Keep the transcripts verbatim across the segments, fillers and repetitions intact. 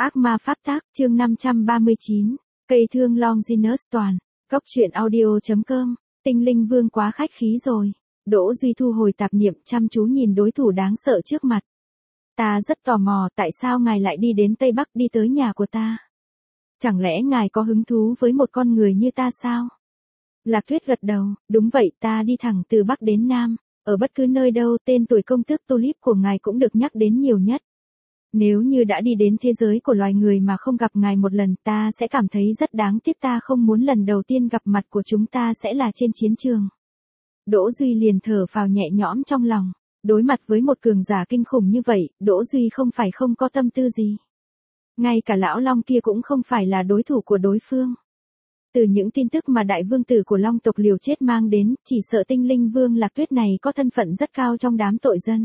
Ác ma pháp tác, chương năm trăm ba mươi chín, cây thương Longinus toàn, góc truyện audio.com, tinh linh vương quá khách khí rồi. Đỗ Duy thu hồi tạp niệm, chăm chú nhìn đối thủ đáng sợ trước mặt. Ta rất tò mò tại sao ngài lại đi đến Tây Bắc, đi tới nhà của ta. Chẳng lẽ ngài có hứng thú với một con người như ta sao? Lạc Tuyết gật đầu, đúng vậy, ta đi thẳng từ Bắc đến Nam, ở bất cứ nơi đâu tên tuổi công tước Tulip của ngài cũng được nhắc đến nhiều nhất. Nếu như đã đi đến thế giới của loài người mà không gặp ngài một lần, ta sẽ cảm thấy rất đáng tiếc, ta không muốn lần đầu tiên gặp mặt của chúng ta sẽ là trên chiến trường. Đỗ Duy liền thở phào nhẹ nhõm trong lòng, đối mặt với một cường giả kinh khủng như vậy, Đỗ Duy không phải không có tâm tư gì. Ngay cả lão long kia cũng không phải là đối thủ của đối phương. Từ những tin tức mà đại vương tử của long tộc liều chết mang đến, chỉ sợ tinh linh vương Lạc Tuyết này có thân phận rất cao trong đám tội dân.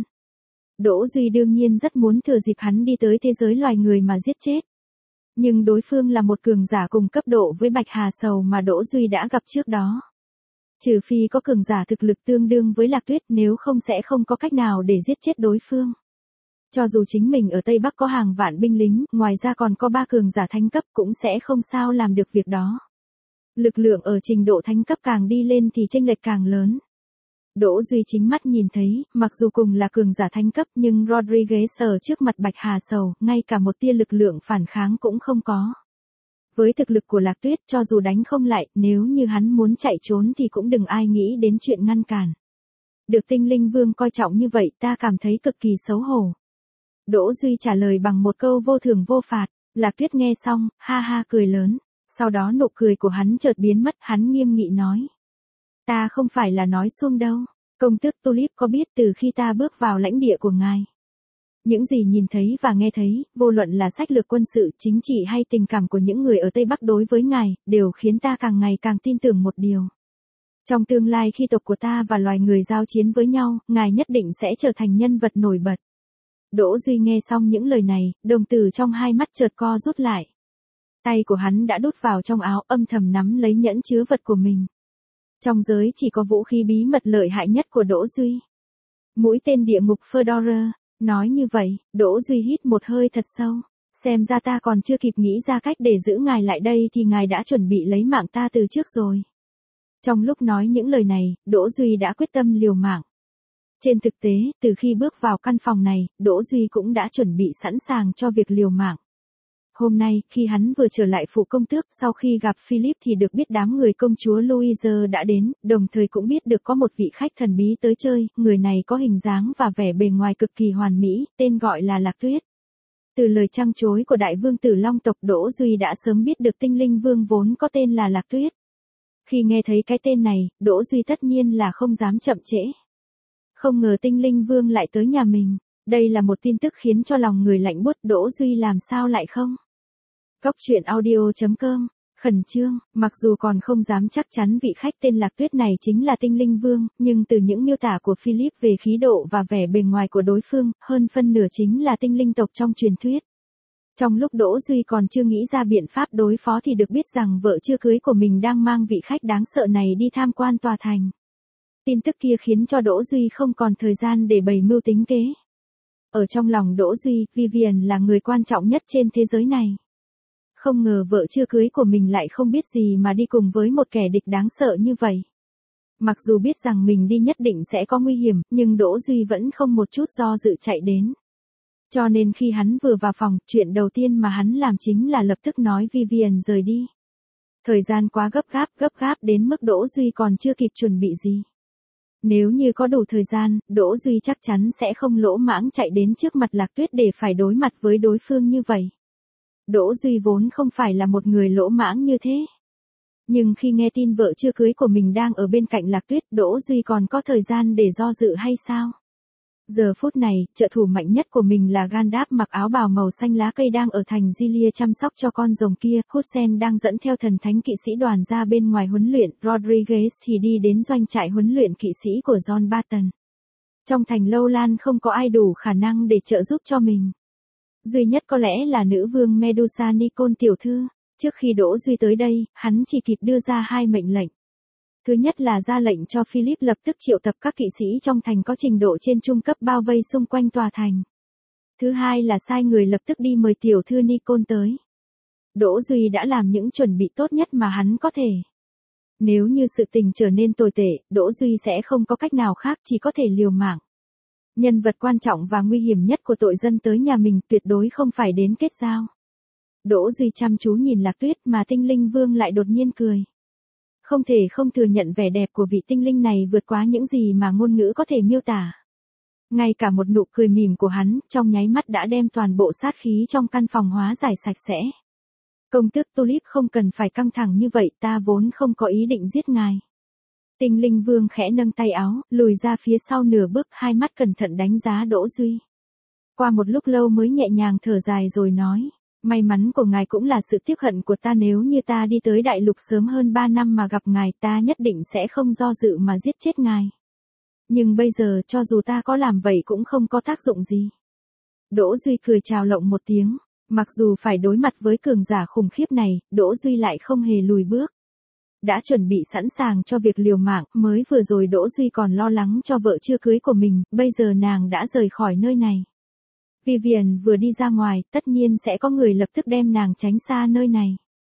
Đỗ Duy đương nhiên rất muốn thừa dịp hắn đi tới thế giới loài người mà giết chết. Nhưng đối phương là một cường giả cùng cấp độ với Bạch Hà Sầu mà Đỗ Duy đã gặp trước đó. Trừ phi có cường giả thực lực tương đương với Lạc Tuyết, nếu không sẽ không có cách nào để giết chết đối phương. Cho dù chính mình ở Tây Bắc có hàng vạn binh lính, ngoài ra còn có ba cường giả thánh cấp cũng sẽ không sao làm được việc đó. Lực lượng ở trình độ thánh cấp càng đi lên thì chênh lệch càng lớn. Đỗ Duy chính mắt nhìn thấy, mặc dù cùng là cường giả thánh cấp nhưng Rodriguez ở trước mặt Bạch Hà Sầu, ngay cả một tia lực lượng phản kháng cũng không có. Với thực lực của Lạc Tuyết, cho dù đánh không lại, nếu như hắn muốn chạy trốn thì cũng đừng ai nghĩ đến chuyện ngăn cản. Được tinh linh vương coi trọng như vậy, ta cảm thấy cực kỳ xấu hổ. Đỗ Duy trả lời bằng một câu vô thưởng vô phạt. Lạc Tuyết nghe xong, ha ha cười lớn. Sau đó nụ cười của hắn chợt biến mất, hắn nghiêm nghị nói. Ta không phải là nói suông đâu. Công tước Tulip có biết từ khi ta bước vào lãnh địa của ngài, những gì nhìn thấy và nghe thấy, vô luận là sách lược quân sự, chính trị hay tình cảm của những người ở Tây Bắc đối với ngài, đều khiến ta càng ngày càng tin tưởng một điều. Trong tương lai khi tộc của ta và loài người giao chiến với nhau, ngài nhất định sẽ trở thành nhân vật nổi bật. Đỗ Duy nghe xong những lời này, đồng tử trong hai mắt chợt co rút lại. Tay của hắn đã đút vào trong áo, âm thầm nắm lấy nhẫn chứa vật của mình. Trong giới chỉ có vũ khí bí mật lợi hại nhất của Đỗ Duy. Mũi tên địa ngục Fedora. Nói như vậy, Đỗ Duy hít một hơi thật sâu. Xem ra ta còn chưa kịp nghĩ ra cách để giữ ngài lại đây thì ngài đã chuẩn bị lấy mạng ta từ trước rồi. Trong lúc nói những lời này, Đỗ Duy đã quyết tâm liều mạng. Trên thực tế, từ khi bước vào căn phòng này, Đỗ Duy cũng đã chuẩn bị sẵn sàng cho việc liều mạng. Hôm nay, khi hắn vừa trở lại phủ công tước, sau khi gặp Philip thì được biết đám người công chúa Louise đã đến, đồng thời cũng biết được có một vị khách thần bí tới chơi, người này có hình dáng và vẻ bề ngoài cực kỳ hoàn mỹ, tên gọi là Lạc Tuyết. Từ lời trăng chối của đại vương tử long tộc, Đỗ Duy đã sớm biết được tinh linh vương vốn có tên là Lạc Tuyết. Khi nghe thấy cái tên này, Đỗ Duy tất nhiên là không dám chậm trễ. Không ngờ tinh linh vương lại tới nhà mình, đây là một tin tức khiến cho lòng người lạnh buốt, Đỗ Duy làm sao lại không? Góc truyện audio.com, khẩn trương, mặc dù còn không dám chắc chắn vị khách tên Lạc Tuyết này chính là tinh linh vương, nhưng từ những miêu tả của Philip về khí độ và vẻ bề ngoài của đối phương, hơn phân nửa chính là tinh linh tộc trong truyền thuyết. Trong lúc Đỗ Duy còn chưa nghĩ ra biện pháp đối phó thì được biết rằng vợ chưa cưới của mình đang mang vị khách đáng sợ này đi tham quan tòa thành. Tin tức kia khiến cho Đỗ Duy không còn thời gian để bày mưu tính kế. Ở trong lòng Đỗ Duy, Vivian là người quan trọng nhất trên thế giới này. Không ngờ vợ chưa cưới của mình lại không biết gì mà đi cùng với một kẻ địch đáng sợ như vậy. Mặc dù biết rằng mình đi nhất định sẽ có nguy hiểm, nhưng Đỗ Duy vẫn không một chút do dự chạy đến. Cho nên khi hắn vừa vào phòng, chuyện đầu tiên mà hắn làm chính là lập tức nói Vivian rời đi. Thời gian quá gấp gáp, gấp gáp đến mức Đỗ Duy còn chưa kịp chuẩn bị gì. Nếu như có đủ thời gian, Đỗ Duy chắc chắn sẽ không lỗ mãng chạy đến trước mặt Lạc Tuyết để phải đối mặt với đối phương như vậy. Đỗ Duy vốn không phải là một người lỗ mãng như thế. Nhưng khi nghe tin vợ chưa cưới của mình đang ở bên cạnh Lạc Tuyết, Đỗ Duy còn có thời gian để do dự hay sao? Giờ phút này, trợ thủ mạnh nhất của mình là Gandalf mặc áo bào màu xanh lá cây đang ở thành Gilia chăm sóc cho con rồng kia, Hussein đang dẫn theo thần thánh kỵ sĩ đoàn ra bên ngoài huấn luyện, Rodriguez thì đi đến doanh trại huấn luyện kỵ sĩ của John Barton. Trong thành Lâu Lan không có ai đủ khả năng để trợ giúp cho mình. Duy nhất có lẽ là nữ vương Medusa Nicole tiểu thư. Trước khi Đỗ Duy tới đây, hắn chỉ kịp đưa ra hai mệnh lệnh. Thứ nhất là ra lệnh cho Philip lập tức triệu tập các kỵ sĩ trong thành có trình độ trên trung cấp bao vây xung quanh tòa thành. Thứ hai là sai người lập tức đi mời tiểu thư Nicole tới. Đỗ Duy đã làm những chuẩn bị tốt nhất mà hắn có thể. Nếu như sự tình trở nên tồi tệ, Đỗ Duy sẽ không có cách nào khác, chỉ có thể liều mạng. Nhân vật quan trọng và nguy hiểm nhất của tội dân tới nhà mình tuyệt đối không phải đến kết giao. Đỗ Duy chăm chú nhìn Lạc Tuyết mà Tinh Linh Vương lại đột nhiên cười. Không thể không thừa nhận vẻ đẹp của vị tinh linh này vượt quá những gì mà ngôn ngữ có thể miêu tả. Ngay cả một nụ cười mỉm của hắn, trong nháy mắt đã đem toàn bộ sát khí trong căn phòng hóa giải sạch sẽ. Công tước Tulip không cần phải căng thẳng như vậy, ta vốn không có ý định giết ngài. Tinh Linh Vương khẽ nâng tay áo, lùi ra phía sau nửa bước, hai mắt cẩn thận đánh giá Đỗ Duy. Qua một lúc lâu mới nhẹ nhàng thở dài rồi nói, may mắn của ngài cũng là sự tiếc hận của ta, nếu như ta đi tới đại lục sớm hơn ba năm mà gặp ngài, ta nhất định sẽ không do dự mà giết chết ngài. Nhưng bây giờ cho dù ta có làm vậy cũng không có tác dụng gì. Đỗ Duy cười chào lộng một tiếng, mặc dù phải đối mặt với cường giả khủng khiếp này, Đỗ Duy lại không hề lùi bước. Đã chuẩn bị sẵn sàng cho việc liều mạng, mới vừa rồi Đỗ Duy còn lo lắng cho vợ chưa cưới của mình, bây giờ nàng đã rời khỏi nơi này. Vivian vừa đi ra ngoài, tất nhiên sẽ có người lập tức đem nàng tránh xa nơi này.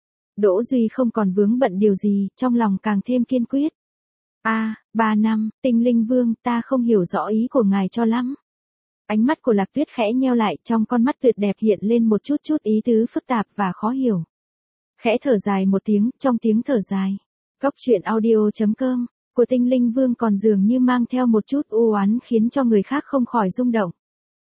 Đỗ Duy không còn vướng bận điều gì, trong lòng càng thêm kiên quyết. A, à, ba năm, Tinh Linh Vương, ta không hiểu rõ ý của ngài cho lắm. Ánh mắt của Lạc Tuyết khẽ nheo lại, trong con mắt tuyệt đẹp hiện lên một chút chút ý tứ phức tạp và khó hiểu. Khẽ thở dài một tiếng, trong tiếng thở dài. Góc truyện audio chấm com của Tinh Linh Vương còn dường như mang theo một chút u oán khiến cho người khác không khỏi rung động.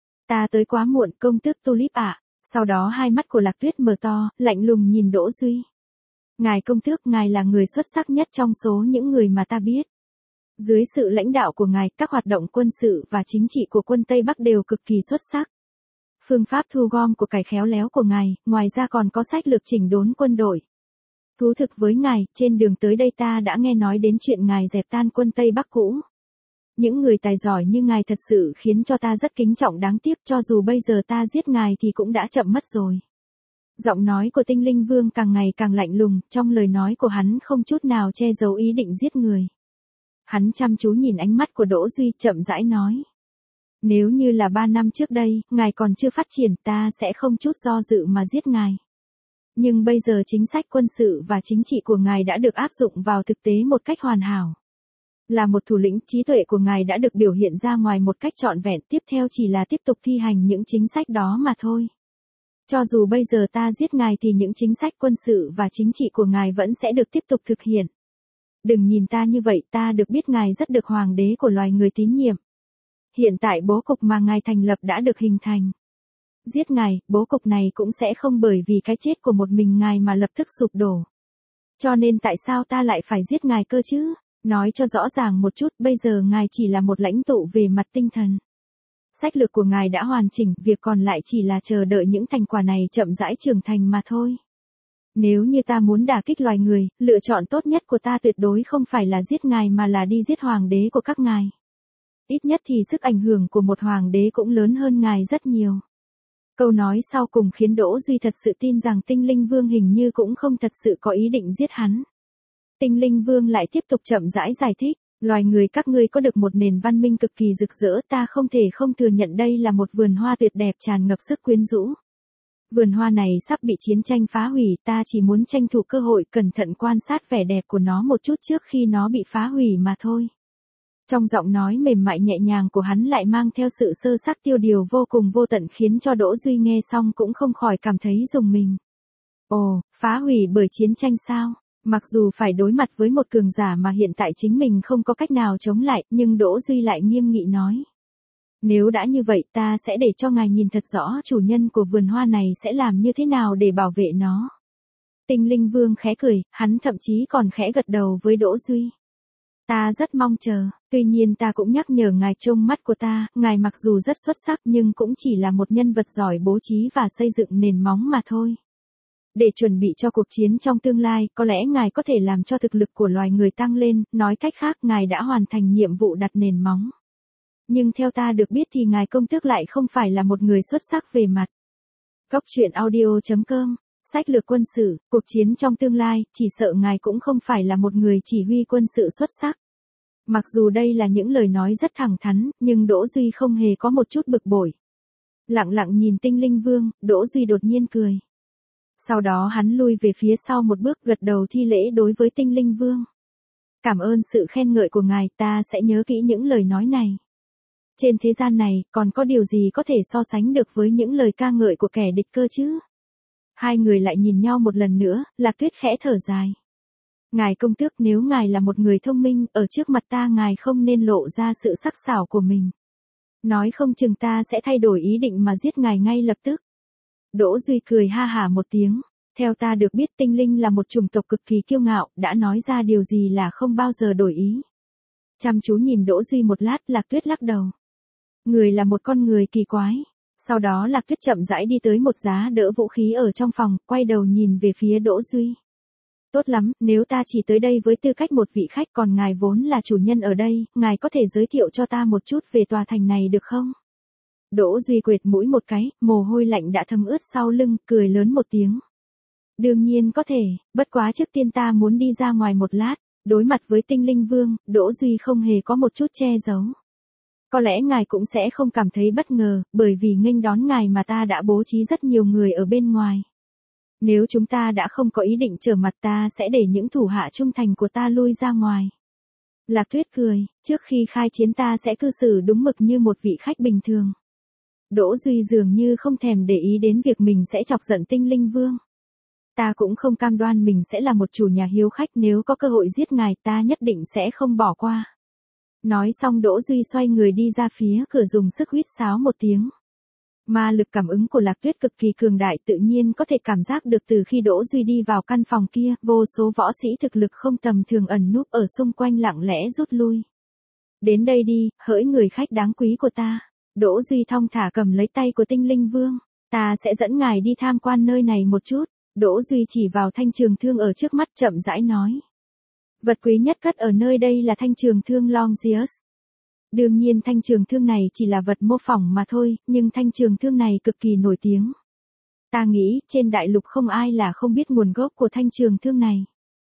Ta tới quá muộn, công tước Tulip ạ. Sau đó hai mắt của Lạc Tuyết mở to, lạnh lùng nhìn Đỗ Duy. Ngài công tước, ngài là người xuất sắc nhất trong số những người mà ta biết. Dưới sự lãnh đạo của ngài, các hoạt động quân sự và chính trị của quân Tây Bắc đều cực kỳ xuất sắc. Phương pháp thu gom của cải khéo léo của ngài, ngoài ra còn có sách lược chỉnh đốn quân đội. Thú thực với ngài, trên đường tới đây ta đã nghe nói đến chuyện ngài dẹp tan quân Tây Bắc cũ. Những người tài giỏi như ngài thật sự khiến cho ta rất kính trọng, đáng tiếc cho dù bây giờ ta giết ngài thì cũng đã chậm mất rồi. Giọng nói của Tinh Linh Vương càng ngày càng lạnh lùng, trong lời nói của hắn không chút nào che giấu ý định giết người. Hắn chăm chú nhìn ánh mắt của Đỗ Duy, chậm rãi nói. Nếu như là ba năm trước đây, ngài còn chưa phát triển, ta sẽ không chút do dự mà giết ngài. Nhưng bây giờ chính sách quân sự và chính trị của ngài đã được áp dụng vào thực tế một cách hoàn hảo. Là một thủ lĩnh, trí tuệ của ngài đã được biểu hiện ra ngoài một cách trọn vẹn, tiếp theo chỉ là tiếp tục thi hành những chính sách đó mà thôi. Cho dù bây giờ ta giết ngài thì những chính sách quân sự và chính trị của ngài vẫn sẽ được tiếp tục thực hiện. Đừng nhìn ta như vậy, ta được biết ngài rất được hoàng đế của loài người tín nhiệm. Hiện tại bố cục mà ngài thành lập đã được hình thành. Giết ngài, bố cục này cũng sẽ không bởi vì cái chết của một mình ngài mà lập tức sụp đổ. Cho nên tại sao ta lại phải giết ngài cơ chứ? Nói cho rõ ràng một chút, bây giờ ngài chỉ là một lãnh tụ về mặt tinh thần. Sách lược của ngài đã hoàn chỉnh, việc còn lại chỉ là chờ đợi những thành quả này chậm rãi trưởng thành mà thôi. Nếu như ta muốn đả kích loài người, lựa chọn tốt nhất của ta tuyệt đối không phải là giết ngài mà là đi giết hoàng đế của các ngài. Ít nhất thì sức ảnh hưởng của một hoàng đế cũng lớn hơn ngài rất nhiều. Câu nói sau cùng khiến Đỗ Duy thật sự tin rằng Tinh Linh Vương hình như cũng không thật sự có ý định giết hắn. Tinh Linh Vương lại tiếp tục chậm rãi giải thích, loài người các ngươi có được một nền văn minh cực kỳ rực rỡ, ta không thể không thừa nhận đây là một vườn hoa tuyệt đẹp tràn ngập sức quyến rũ. Vườn hoa này sắp bị chiến tranh phá hủy, ta chỉ muốn tranh thủ cơ hội cẩn thận quan sát vẻ đẹp của nó một chút trước khi nó bị phá hủy mà thôi. Trong giọng nói mềm mại nhẹ nhàng của hắn lại mang theo sự sơ sắc tiêu điều vô cùng vô tận khiến cho Đỗ Duy nghe xong cũng không khỏi cảm thấy rùng mình. Ồ, phá hủy bởi chiến tranh sao? Mặc dù phải đối mặt với một cường giả mà hiện tại chính mình không có cách nào chống lại, nhưng Đỗ Duy lại nghiêm nghị nói. Nếu đã như vậy ta sẽ để cho ngài nhìn thật rõ chủ nhân của vườn hoa này sẽ làm như thế nào để bảo vệ nó. Tinh Linh Vương khẽ cười, hắn thậm chí còn khẽ gật đầu với Đỗ Duy. Ta rất mong chờ, tuy nhiên ta cũng nhắc nhở ngài trông mắt của ta, ngài mặc dù rất xuất sắc nhưng cũng chỉ là một nhân vật giỏi bố trí và xây dựng nền móng mà thôi. Để chuẩn bị cho cuộc chiến trong tương lai, có lẽ ngài có thể làm cho thực lực của loài người tăng lên, nói cách khác ngài đã hoàn thành nhiệm vụ đặt nền móng. Nhưng theo ta được biết thì ngài công tước lại không phải là một người xuất sắc về mặt. Góc truyện audio chấm com, sách lược quân sự, cuộc chiến trong tương lai, chỉ sợ ngài cũng không phải là một người chỉ huy quân sự xuất sắc. Mặc dù đây là những lời nói rất thẳng thắn, nhưng Đỗ Duy không hề có một chút bực bội. Lặng lặng nhìn Tinh Linh Vương, Đỗ Duy đột nhiên cười. Sau đó hắn lui về phía sau một bước gật đầu thi lễ đối với Tinh Linh Vương. Cảm ơn sự khen ngợi của ngài, ta sẽ nhớ kỹ những lời nói này. Trên thế gian này, còn có điều gì có thể so sánh được với những lời ca ngợi của kẻ địch cơ chứ? Hai người lại nhìn nhau một lần nữa, Lạc Tuyết khẽ thở dài. Ngài công tước, nếu ngài là một người thông minh, ở trước mặt ta ngài không nên lộ ra sự sắc sảo của mình. Nói không chừng ta sẽ thay đổi ý định mà giết ngài ngay lập tức. Đỗ Duy cười ha hả một tiếng. Theo ta được biết tinh linh là một chủng tộc cực kỳ kiêu ngạo, đã nói ra điều gì là không bao giờ đổi ý. Chăm chú nhìn Đỗ Duy một lát, Lạc Tuyết lắc đầu. Người là một con người kỳ quái. Sau đó Lạc Tuyết chậm rãi đi tới một giá đỡ vũ khí ở trong phòng, quay đầu nhìn về phía Đỗ Duy. Tốt lắm, nếu ta chỉ tới đây với tư cách một vị khách, còn ngài vốn là chủ nhân ở đây, ngài có thể giới thiệu cho ta một chút về tòa thành này được không? Đỗ Duy quệt mũi một cái, mồ hôi lạnh đã thấm ướt sau lưng, cười lớn một tiếng. Đương nhiên có thể, bất quá trước tiên ta muốn đi ra ngoài một lát. Đối mặt với Tinh Linh Vương, Đỗ Duy không hề có một chút che giấu. Có lẽ ngài cũng sẽ không cảm thấy bất ngờ, bởi vì nghênh đón ngài mà ta đã bố trí rất nhiều người ở bên ngoài. Nếu chúng ta đã không có ý định trở mặt, ta sẽ để những thủ hạ trung thành của ta lui ra ngoài. Lạc Tuyết cười, trước khi khai chiến ta sẽ cư xử đúng mực như một vị khách bình thường. Đỗ Duy dường như không thèm để ý đến việc mình sẽ chọc giận Tinh Linh Vương. Ta cũng không cam đoan mình sẽ là một chủ nhà hiếu khách, nếu có cơ hội giết ngài ta nhất định sẽ không bỏ qua. Nói xong Đỗ Duy xoay người đi ra phía cửa dùng sức huýt sáo một tiếng. Ma lực cảm ứng của Lạc Tuyết cực kỳ cường đại, tự nhiên có thể cảm giác được từ khi Đỗ Duy đi vào căn phòng kia, vô số võ sĩ thực lực không tầm thường ẩn núp ở xung quanh lặng lẽ rút lui. Đến đây đi, hỡi người khách đáng quý của ta. Đỗ Duy thong thả cầm lấy tay của Tinh Linh Vương. Ta sẽ dẫn ngài đi tham quan nơi này một chút. Đỗ Duy chỉ vào thanh trường thương ở trước mắt chậm rãi nói. Vật quý nhất cất ở nơi đây là thanh trường thương Longius. Đương nhiên thanh trường thương này chỉ là vật mô phỏng mà thôi, nhưng thanh trường thương này cực kỳ nổi tiếng. Ta nghĩ trên đại lục không ai là không biết nguồn gốc của thanh trường thương này.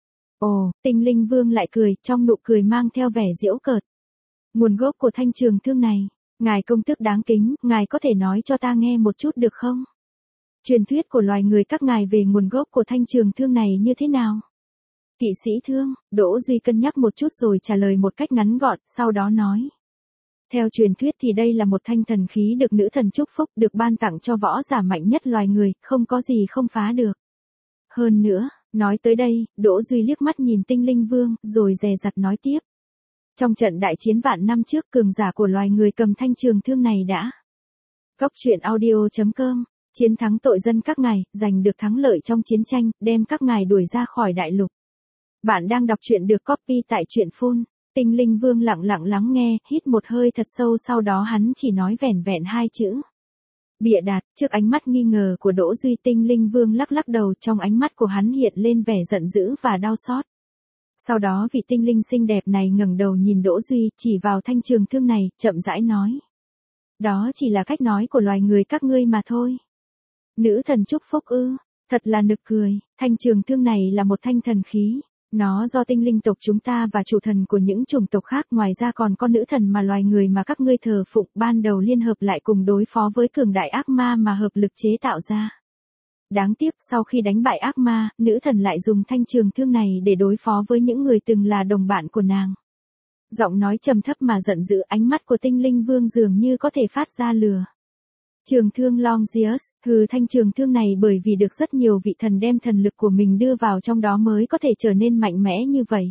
Ồ, Tinh Linh Vương lại cười, trong nụ cười mang theo vẻ giễu cợt. Nguồn gốc của thanh trường thương này, ngài công tước đáng kính, ngài có thể nói cho ta nghe một chút được không? Truyền thuyết của loài người các ngài về nguồn gốc của thanh trường thương này như thế nào? Kỵ sĩ thương, Đỗ Duy cân nhắc một chút rồi trả lời một cách ngắn gọn, sau đó nói. Theo truyền thuyết thì đây là một thanh thần khí được nữ thần chúc phúc, được ban tặng cho võ giả mạnh nhất loài người, không có gì không phá được. Hơn nữa, nói tới đây, Đỗ Duy liếc mắt nhìn Tinh Linh Vương, rồi dè dặt nói tiếp. Trong trận đại chiến vạn năm trước, cường giả của loài người cầm thanh trường thương này đã. Góc truyện audio chấm com, chiến thắng tội dân các ngài, giành được thắng lợi trong chiến tranh, đem các ngài đuổi ra khỏi đại lục. Bạn đang đọc truyện được copy tại truyện phun. Tinh Linh Vương lặng lặng lắng nghe, hít một hơi thật sâu, sau đó hắn chỉ nói vẻn vẹn hai chữ. Bịa đặt. Trước ánh mắt nghi ngờ của Đỗ Duy, Tinh Linh Vương lắc lắc đầu, trong ánh mắt của hắn hiện lên vẻ giận dữ và đau xót. Sau đó vị tinh linh xinh đẹp này ngẩng đầu nhìn Đỗ Duy, chỉ vào thanh trường thương này, chậm rãi nói. Đó chỉ là cách nói của loài người các ngươi mà thôi. Nữ thần chúc phúc ư, thật là nực cười, thanh trường thương này là một thanh thần khí. Nó do tinh linh tộc chúng ta và chủ thần của những chủng tộc khác, ngoài ra còn có nữ thần mà loài người mà các ngươi thờ phụng ban đầu liên hợp lại cùng đối phó với cường đại ác ma mà hợp lực chế tạo ra. Đáng tiếc sau khi đánh bại ác ma, nữ thần lại dùng thanh trường thương này để đối phó với những người từng là đồng bạn của nàng. Giọng nói trầm thấp mà giận dữ, ánh mắt của Tinh Linh Vương dường như có thể phát ra lửa. Trường thương Longius, hừ thanh trường thương này bởi vì được rất nhiều vị thần đem thần lực của mình đưa vào trong đó mới có thể trở nên mạnh mẽ như vậy.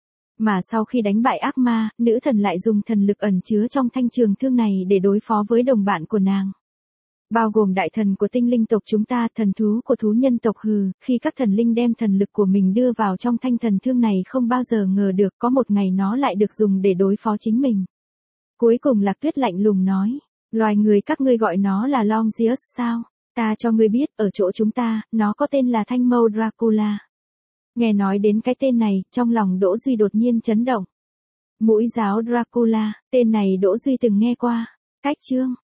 Mà sau khi đánh bại ác ma, nữ thần lại dùng thần lực ẩn chứa trong thanh trường thương này để đối phó với đồng bạn của nàng. Bao gồm đại thần của tinh linh tộc chúng ta, thần thú của thú nhân tộc hừ, khi các thần linh đem thần lực của mình đưa vào trong thanh thần thương này không bao giờ ngờ được có một ngày nó lại được dùng để đối phó chính mình. Cuối cùng Lạc Tuyết lạnh lùng nói. Loài người các ngươi gọi nó là Longius sao? Ta cho ngươi biết, ở chỗ chúng ta, nó có tên là thanh mâu Dracula. Nghe nói đến cái tên này, trong lòng Đỗ Duy đột nhiên chấn động. Mũi giáo Dracula, tên này Đỗ Duy từng nghe qua. Cách chương,